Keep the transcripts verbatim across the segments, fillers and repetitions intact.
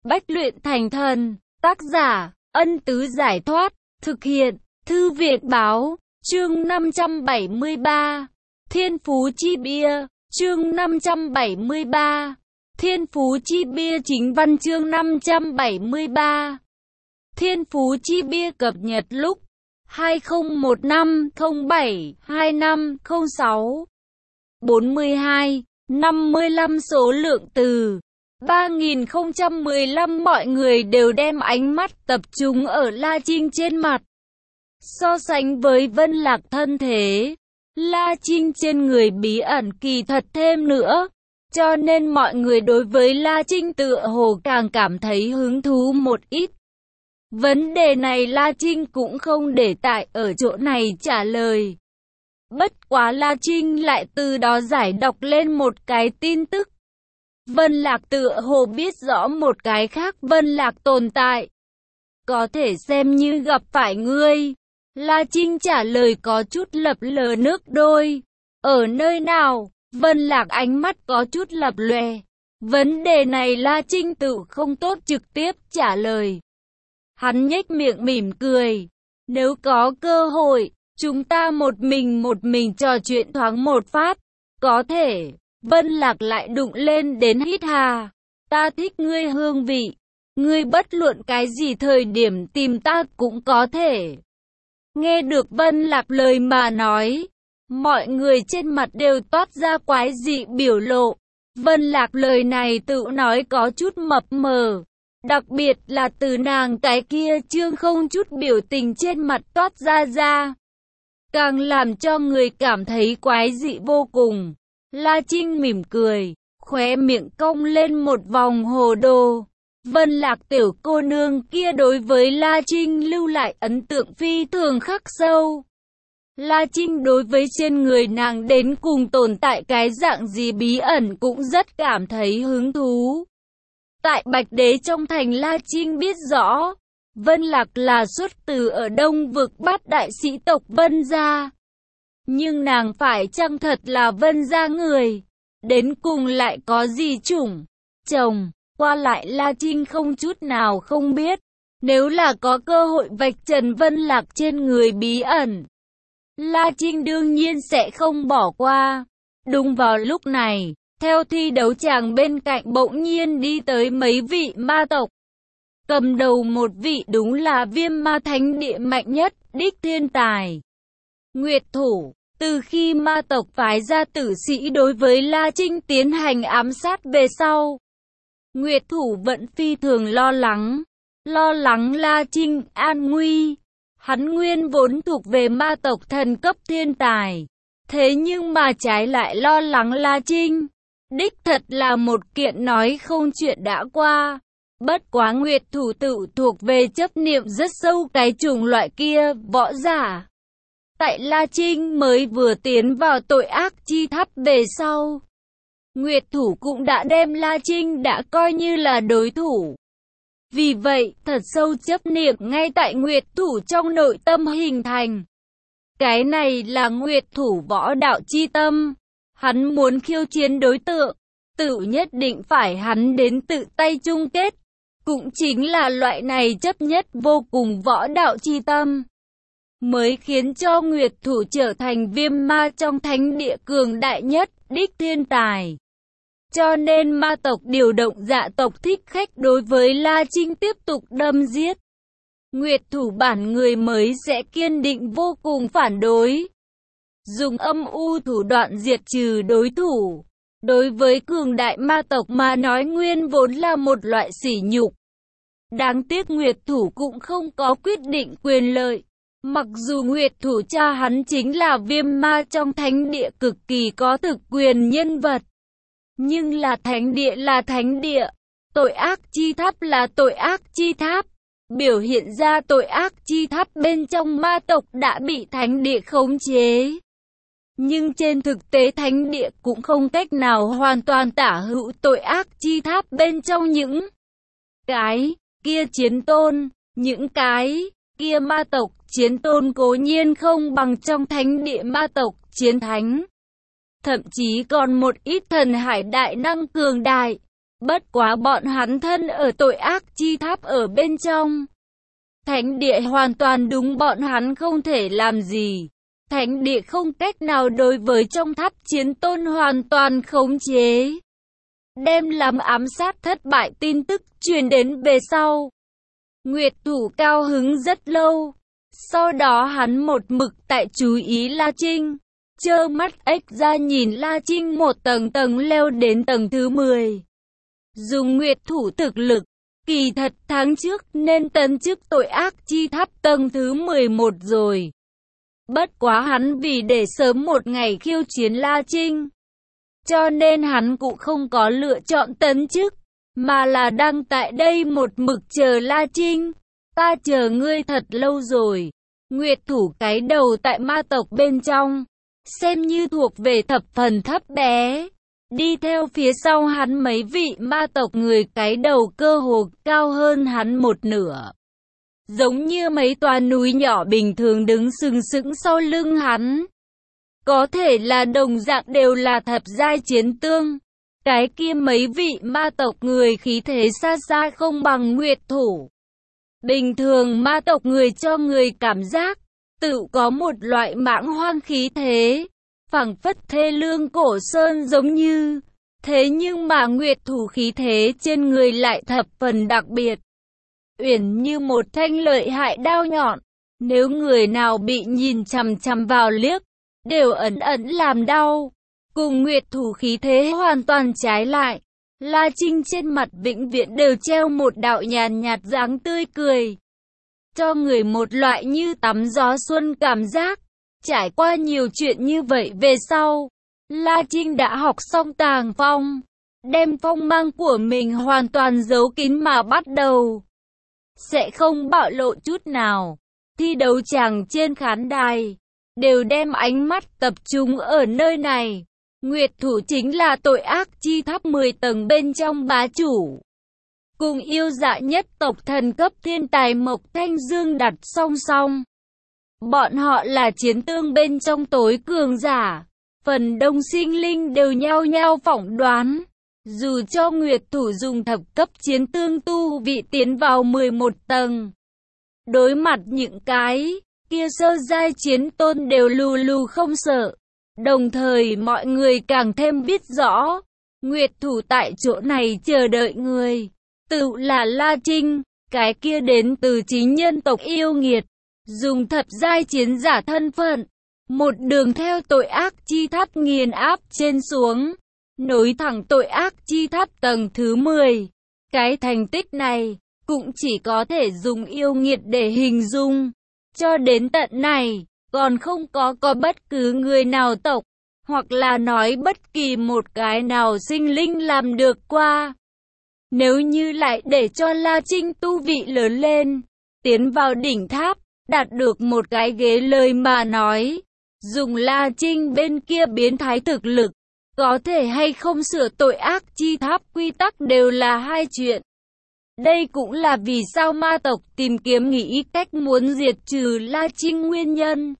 Bách luyện thành thần. Tác giả, Ân Tứ Giải Thoát. Thực hiện, Thư Việt Báo. Chương năm trăm bảy mươi ba. Thiên Phú Chi Bia. Chương năm trăm bảy mươi ba. Thiên Phú Chi Bia. Chính văn chương năm trăm bảy mươi ba. Thiên Phú Chi Bia cập nhật lúc hai không một năm không bảy hai năm không sáu. bốn mươi hai, năm mươi lăm số lượng từ ba nghìn không trăm mười lăm. Mọi người đều đem ánh mắt tập trung ở La Trinh trên mặt. So sánh với Vân Lạc thân thế, La Trinh trên người bí ẩn kỳ thật thêm nữa, cho nên mọi người đối với La Trinh tựa hồ càng cảm thấy hứng thú một ít. Vấn đề này La Trinh cũng không để tại ở chỗ này trả lời. Bất quá La Trinh lại từ đó giải đọc lên một cái tin tức. Vân Lạc tựa hồ biết rõ một cái khác Vân Lạc tồn tại. Có thể xem như gặp phải ngươi. La Trinh trả lời có chút lập lờ nước đôi. Ở nơi nào? Vân Lạc ánh mắt có chút lập lòe. Vấn đề này La Trinh tự không tốt trực tiếp trả lời. Hắn nhếch miệng mỉm cười. Nếu có cơ hội, chúng ta một mình một mình trò chuyện thoáng một phát. Có thể. Vân Lạc lại đụng lên đến hít hà. Ta thích ngươi hương vị. Ngươi bất luận cái gì thời điểm tìm ta cũng có thể. Nghe được Vân Lạc lời mà nói, mọi người trên mặt đều toát ra quái dị biểu lộ. Vân Lạc lời này tự nói có chút mập mờ. Đặc biệt là từ nàng cái kia trương không chút biểu tình trên mặt toát ra ra. Càng làm cho người cảm thấy quái dị vô cùng. La Trinh mỉm cười, khóe miệng cong lên một vòng hồ đồ. Vân Lạc tiểu cô nương kia đối với La Trinh lưu lại ấn tượng phi thường khắc sâu. La Trinh đối với trên người nàng đến cùng tồn tại cái dạng gì bí ẩn cũng rất cảm thấy hứng thú. Tại Bạch Đế trong thành, La Trinh biết rõ, Vân Lạc là xuất từ ở Đông vực bát đại sĩ tộc Vân gia. Nhưng nàng phải chăng thật là Vân gia người? Đến cùng lại có gì chủng, chồng, qua lại La Trinh không chút nào không biết. Nếu là có cơ hội vạch trần Vân Lạc trên người bí ẩn, La Trinh đương nhiên sẽ không bỏ qua. Đúng vào lúc này, theo thi đấu tràng bên cạnh bỗng nhiên đi tới mấy vị ma tộc. Cầm đầu một vị đúng là Viêm Ma Thánh Địa mạnh nhất, đích thiên tài Nguyệt Thủ. Từ khi ma tộc phái ra tử sĩ đối với La Trinh tiến hành ám sát về sau, Nguyệt Thủ vẫn phi thường lo lắng. Lo lắng La Trinh an nguy. Hắn nguyên vốn thuộc về ma tộc thần cấp thiên tài. Thế nhưng mà trái lại lo lắng La Trinh. Đích thật là một kiện nói không chuyện đã qua. Bất quá Nguyệt Thủ tự thuộc về chấp niệm rất sâu cái chủng loại kia, võ giả. Tại La Trinh mới vừa tiến vào tội ác chi tháp về sau, Nguyệt Thủ cũng đã đem La Trinh đã coi như là đối thủ. Vì vậy, thật sâu chấp niệm ngay tại Nguyệt Thủ trong nội tâm hình thành. Cái này là Nguyệt Thủ võ đạo chi tâm. Hắn muốn khiêu chiến đối tượng, tự nhất định phải hắn đến tự tay chung kết. Cũng chính là loại này chấp nhất vô cùng võ đạo chi tâm, mới khiến cho Nguyệt Thủ trở thành viêm ma trong thánh địa cường đại nhất, đích thiên tài. Cho nên ma tộc điều động dạ tộc thích khách đối với La Trinh tiếp tục đâm giết. Nguyệt Thủ bản người mới sẽ kiên định vô cùng phản đối, dùng âm u thủ đoạn diệt trừ đối thủ. Đối với cường đại ma tộc mà nói nguyên vốn là một loại sỉ nhục. Đáng tiếc Nguyệt Thủ cũng không có quyết định quyền lợi. Mặc dù Nguyệt Thủ cha hắn chính là viêm ma trong thánh địa cực kỳ có thực quyền nhân vật, nhưng là thánh địa là thánh địa, tội ác chi tháp là tội ác chi tháp. Biểu hiện ra tội ác chi tháp bên trong ma tộc đã bị thánh địa khống chế. Nhưng trên thực tế thánh địa cũng không cách nào hoàn toàn tả hữu tội ác chi tháp bên trong những cái kia chiến tôn, những cái kia ma tộc chiến tôn cố nhiên không bằng trong thánh địa ma tộc chiến thánh. Thậm chí còn một ít thần hải đại năng cường đại. Bất quá bọn hắn thân ở tội ác chi tháp ở bên trong. Thánh địa hoàn toàn đúng bọn hắn không thể làm gì. Thánh địa không cách nào đối với trong tháp chiến tôn hoàn toàn khống chế. Đem làm ám sát thất bại tin tức truyền đến về sau. Nguyệt Thủ cao hứng rất lâu. Sau đó hắn một mực tại chú ý La Trinh. Trơ mắt ếch ra nhìn La Trinh một tầng tầng leo đến tầng thứ mười. Dùng Nguyệt Thủ thực lực, kỳ thật tháng trước nên tấn chức tội ác chi tháp tầng thứ mười một rồi. Bất quá hắn vì để sớm một ngày khiêu chiến La Trinh, cho nên hắn cũng không có lựa chọn tấn chức, mà là đang tại đây một mực chờ La Trinh. Ta chờ ngươi thật lâu rồi. Nguyệt Thủ cái đầu tại ma tộc bên trong, xem như thuộc về thập phần thấp bé. Đi theo phía sau hắn mấy vị ma tộc người cái đầu cơ hồ cao hơn hắn một nửa. Giống như mấy tòa núi nhỏ bình thường đứng sừng sững sau lưng hắn. Có thể là đồng dạng đều là thập giai chiến tương. Cái kia mấy vị ma tộc người khí thế xa xa không bằng Nguyệt Thủ. Bình thường ma tộc người cho người cảm giác tự có một loại mãng hoang khí thế, phảng phất thê lương cổ sơn giống như. Thế nhưng mà Nguyệt Thủ khí thế trên người lại thập phần đặc biệt. Uyển như một thanh lợi hại đao nhọn, nếu người nào bị nhìn chằm chằm vào liếc, đều ẩn ẩn làm đau. Cùng Nguyệt Thủ khí thế hoàn toàn trái lại, La Trinh trên mặt vĩnh viễn đều treo một đạo nhàn nhạt dáng tươi cười, cho người một loại như tắm gió xuân cảm giác. Trải qua nhiều chuyện như vậy về sau, La Trinh đã học xong tàng phong, đem phong mang của mình hoàn toàn giấu kín mà bắt đầu. Sẽ không bạo lộ chút nào. Thi đấu chàng trên khán đài đều đem ánh mắt tập trung ở nơi này. Nguyệt Thủ chính là tội ác chi tháp mười tầng bên trong bá chủ. Cùng yêu dạ nhất tộc thần cấp thiên tài Mộc Thanh Dương đặt song song. Bọn họ là chiến tương bên trong tối cường giả. Phần đông sinh linh đều nhao nhao phỏng đoán. Dù cho Nguyệt Thủ dùng thập cấp chiến tương tu vị tiến vào mười một tầng, đối mặt những cái kia sơ giai chiến tôn đều lù lù không sợ. Đồng thời mọi người càng thêm biết rõ, Nguyệt Thủ tại chỗ này chờ đợi người, tự là La Trinh, cái kia đến từ chính nhân tộc yêu nghiệt, dùng thập giai chiến giả thân phận, một đường theo tội ác chi tháp nghiền áp trên xuống, nối thẳng tội ác chi tháp tầng thứ mười. Cái thành tích này, cũng chỉ có thể dùng yêu nghiệt để hình dung. Cho đến tận này, còn không có có bất cứ người nào tộc, hoặc là nói bất kỳ một cái nào sinh linh làm được qua. Nếu như lại để cho La Trinh tu vị lớn lên, tiến vào đỉnh tháp, đạt được một cái ghế lời mà nói, dùng La Trinh bên kia biến thái thực lực, có thể hay không sửa tội ác chi tháp quy tắc đều là hai chuyện. Đây cũng là vì sao ma tộc tìm kiếm nghĩ cách muốn diệt trừ La Trinh nguyên nhân.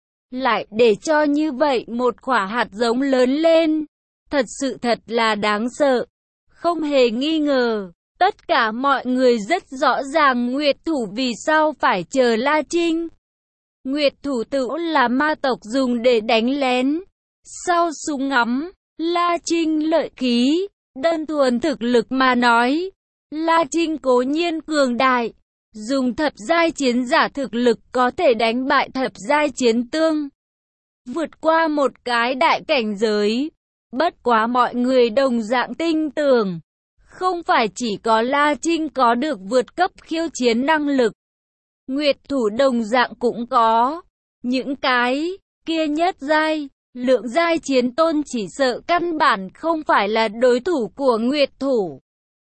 Lại để cho như vậy một quả hạt giống lớn lên, thật sự thật là đáng sợ. Không hề nghi ngờ, tất cả mọi người rất rõ ràng Nguyệt Thủ vì sao phải chờ La Trinh. Nguyệt Thủ tự là ma tộc dùng để đánh lén. Sau súng ngắm, La Trinh lợi khí, đơn thuần thực lực mà nói, La Trinh cố nhiên cường đại, dùng thập giai chiến giả thực lực có thể đánh bại thập giai chiến tương, vượt qua một cái đại cảnh giới. Bất quá mọi người đồng dạng tin tưởng, không phải chỉ có La Trinh có được vượt cấp khiêu chiến năng lực, Nguyệt Thủ đồng dạng cũng có. Những cái kia nhất giai, lượng giai chiến tôn chỉ sợ căn bản không phải là đối thủ của Nguyệt Thủ.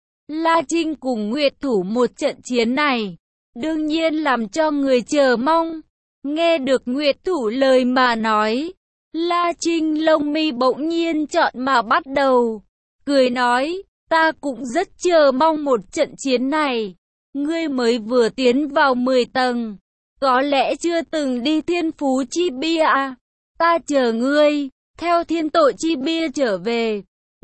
La Trinh cùng Nguyệt Thủ một trận chiến này, đương nhiên làm cho người chờ mong. Nghe được Nguyệt Thủ lời mà nói, La Trinh lông mi bỗng nhiên trọn mà bắt đầu, cười nói, ta cũng rất chờ mong một trận chiến này. Ngươi mới vừa tiến vào mười tầng, có lẽ chưa từng đi thiên phú chi bia à? Ta chờ ngươi, theo thiên tội chi bia trở về.